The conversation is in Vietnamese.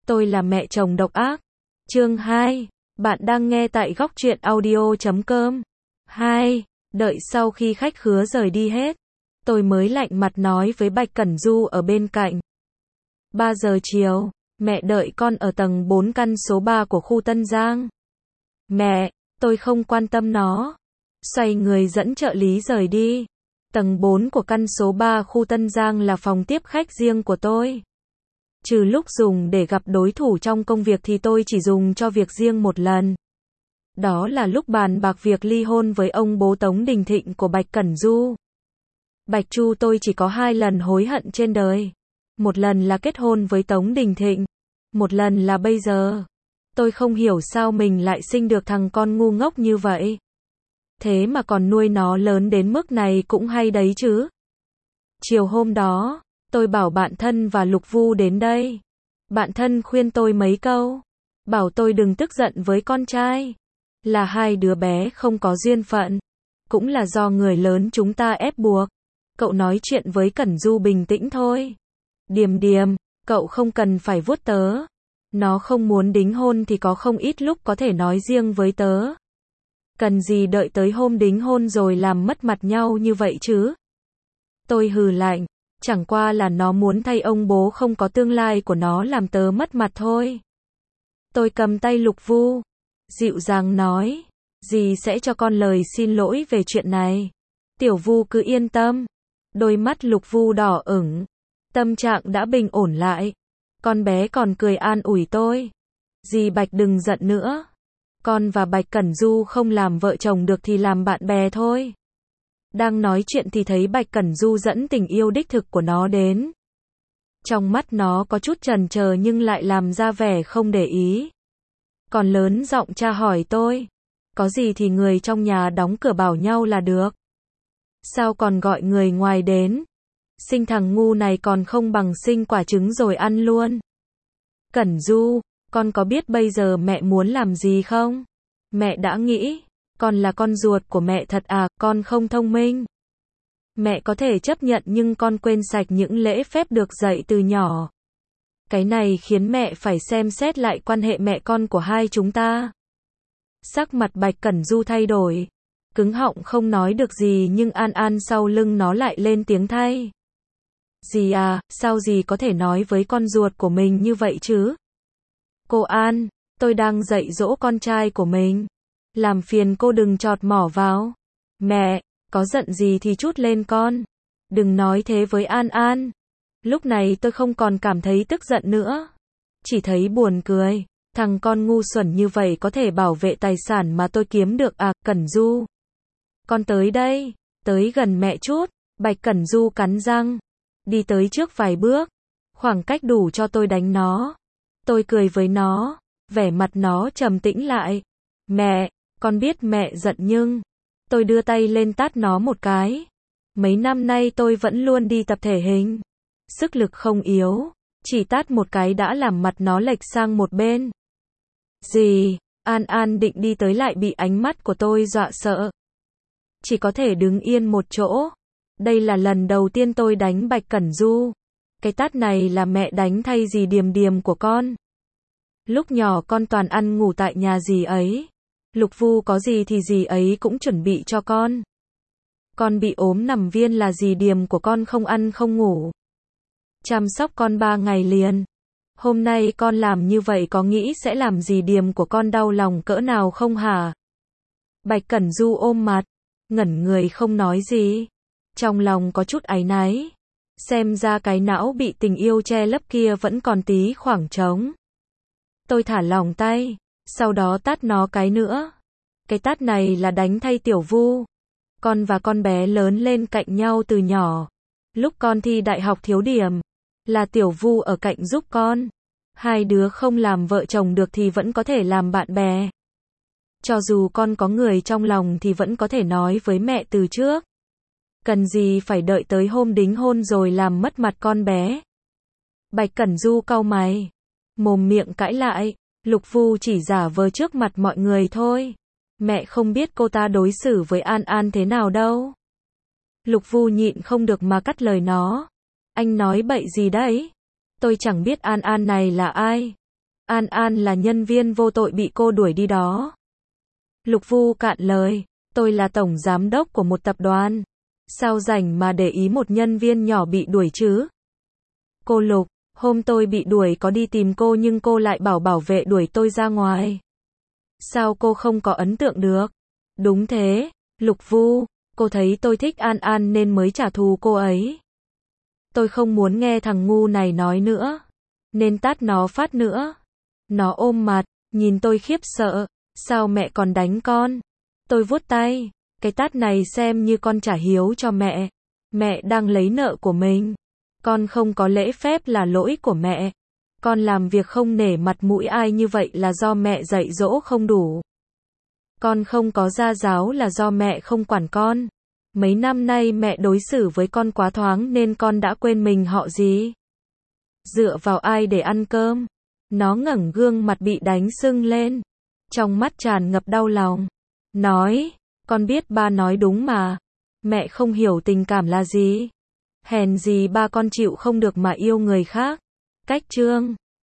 Tôi là mẹ chồng độc ác. Chương 2. Bạn đang nghe tại góc truyện audio.com. 2. Đợi sau khi khách khứa rời đi hết, tôi mới lạnh mặt nói với Bạch Cẩn Du ở bên cạnh. 3 giờ chiều, mẹ đợi con ở tầng 4 căn số 3 của khu Tân Giang. Mẹ, tôi không quan tâm nó. Xoay người dẫn trợ lý rời đi. Tầng 4 của căn số 3 khu Tân Giang là phòng tiếp khách riêng của tôi. Trừ lúc dùng để gặp đối thủ trong công việc thì tôi chỉ dùng cho việc riêng một lần. Đó là lúc bàn bạc việc ly hôn với ông bố Tống Đình Thịnh của Bạch Cẩn Du. Bạch Chu tôi chỉ có 2 lần hối hận trên đời. Một lần là kết hôn với Tống Đình Thịnh. Một lần là bây giờ. Tôi không hiểu sao mình lại sinh được thằng con ngu ngốc như vậy. Thế mà còn nuôi nó lớn đến mức này cũng hay đấy chứ. Chiều hôm đó, tôi bảo bạn thân và Lục Vu đến đây. Bạn thân khuyên tôi mấy câu. Bảo tôi đừng tức giận với con trai. Là hai đứa bé không có duyên phận. Cũng là do người lớn chúng ta ép buộc. Cậu nói chuyện với Cẩn Du bình tĩnh thôi. Điềm điềm, cậu không cần phải vuốt tớ. Nó không muốn đính hôn thì có không ít lúc có thể nói riêng với tớ. Cần gì đợi tới hôm đính hôn rồi làm mất mặt nhau như vậy chứ? Tôi hừ lạnh, chẳng qua là nó muốn thay ông bố không có tương lai của nó làm tớ mất mặt thôi. Tôi cầm tay Lục Vu, dịu dàng nói, dì sẽ cho con lời xin lỗi về chuyện này. Tiểu Vu cứ yên tâm. Đôi mắt Lục Vu đỏ ửng, tâm trạng đã bình ổn lại. Con bé còn cười an ủi tôi. Dì Bạch đừng giận nữa. Con và Bạch Cẩn Du không làm vợ chồng được thì làm bạn bè thôi. Đang nói chuyện thì thấy Bạch Cẩn Du dẫn tình yêu đích thực của nó đến. Trong mắt nó có chút chần chờ nhưng lại làm ra vẻ không để ý. Còn lớn giọng tra hỏi tôi. Có gì thì người trong nhà đóng cửa bảo nhau là được. Sao còn gọi người ngoài đến? Sinh thằng ngu này còn không bằng sinh quả trứng rồi ăn luôn. Cẩn Du, con có biết bây giờ mẹ muốn làm gì không? Mẹ đã nghĩ, con là con ruột của mẹ thật à, con không thông minh. Mẹ có thể chấp nhận nhưng con quên sạch những lễ phép được dạy từ nhỏ. Cái này khiến mẹ phải xem xét lại quan hệ mẹ con của hai chúng ta. Sắc mặt Bạch Cẩn Du thay đổi. Cứng họng không nói được gì nhưng An An sau lưng nó lại lên tiếng thay. Dì à, sao dì có thể nói với con ruột của mình như vậy chứ? Cô An, tôi đang dạy dỗ con trai của mình. Làm phiền cô đừng chọt mỏ vào. Mẹ, có giận gì thì trút lên con. Đừng nói thế với An An. Lúc này tôi không còn cảm thấy tức giận nữa. Chỉ thấy buồn cười. Thằng con ngu xuẩn như vậy có thể bảo vệ tài sản mà tôi kiếm được à, Cẩn Du. Con tới đây, tới gần mẹ chút. Bạch Cẩn Du cắn răng. Đi tới trước vài bước. Khoảng cách đủ cho tôi đánh nó. Tôi cười với nó. Vẻ mặt nó trầm tĩnh lại. Mẹ, con biết mẹ giận nhưng. Tôi đưa tay lên tát nó một cái. Mấy năm nay tôi vẫn luôn đi tập thể hình. Sức lực không yếu. Chỉ tát một cái đã làm mặt nó lệch sang một bên. Dì, An An định đi tới lại bị ánh mắt của tôi dọa sợ. Chỉ có thể đứng yên một chỗ. Đây là lần đầu tiên tôi đánh Bạch Cẩn Du. Cái tát này là mẹ đánh thay dì Điềm Điềm của con. Lúc nhỏ con toàn ăn ngủ tại nhà dì ấy. Lục Vu có gì thì dì ấy cũng chuẩn bị cho con. Con bị ốm nằm viên là dì Điềm của con không ăn không ngủ. Chăm sóc con 3 ngày liền. Hôm nay con làm như vậy có nghĩ sẽ làm dì Điềm của con đau lòng cỡ nào không hả? Bạch Cẩn Du ôm mặt, ngẩn người không nói gì. Trong lòng có chút áy náy. Xem ra cái não bị tình yêu che lấp kia vẫn còn tí khoảng trống. Tôi thả lỏng tay, sau đó tát nó cái nữa. Cái tát này là đánh thay Tiểu Vu. Con và con bé lớn lên cạnh nhau từ nhỏ. Lúc con thi đại học thiếu điểm, là Tiểu Vu ở cạnh giúp con. Hai đứa không làm vợ chồng được thì vẫn có thể làm bạn bè. Cho dù con có người trong lòng thì vẫn có thể nói với mẹ từ trước. Cần gì phải đợi tới hôm đính hôn rồi làm mất mặt con bé. Bạch Cẩn Du cau mày. Mồm miệng cãi lại. Lục Vu chỉ giả vờ trước mặt mọi người thôi. Mẹ không biết cô ta đối xử với An An thế nào đâu. Lục Vu nhịn không được mà cắt lời nó. Anh nói bậy gì đấy? Tôi chẳng biết An An này là ai. An An là nhân viên vô tội bị cô đuổi đi đó. Lục Vu cạn lời, tôi là tổng giám đốc của một tập đoàn. Sao rảnh mà để ý một nhân viên nhỏ bị đuổi chứ? Cô Lục, hôm tôi bị đuổi có đi tìm cô nhưng cô lại bảo bảo vệ đuổi tôi ra ngoài. Sao cô không có ấn tượng được? Đúng thế, Lục Vu, cô thấy tôi thích An An nên mới trả thù cô ấy. Tôi không muốn nghe thằng ngu này nói nữa, nên tát nó phát nữa. Nó ôm mặt, nhìn tôi khiếp sợ, sao mẹ còn đánh con? Tôi vuốt tay, cái tát này xem như con trả hiếu cho mẹ. Mẹ đang lấy nợ của mình. Con không có lễ phép là lỗi của mẹ. Con làm việc không nể mặt mũi ai như vậy là do mẹ dạy dỗ không đủ. Con không có gia giáo là do mẹ không quản con. Mấy năm nay mẹ đối xử với con quá thoáng nên con đã quên mình họ gì. Dựa vào ai để ăn cơm? Nó ngẩng gương mặt bị đánh sưng lên. Trong mắt tràn ngập đau lòng. Nói, con biết ba nói đúng mà. Mẹ không hiểu tình cảm là gì. Hèn gì ba con chịu không được mà yêu người khác. Cách chương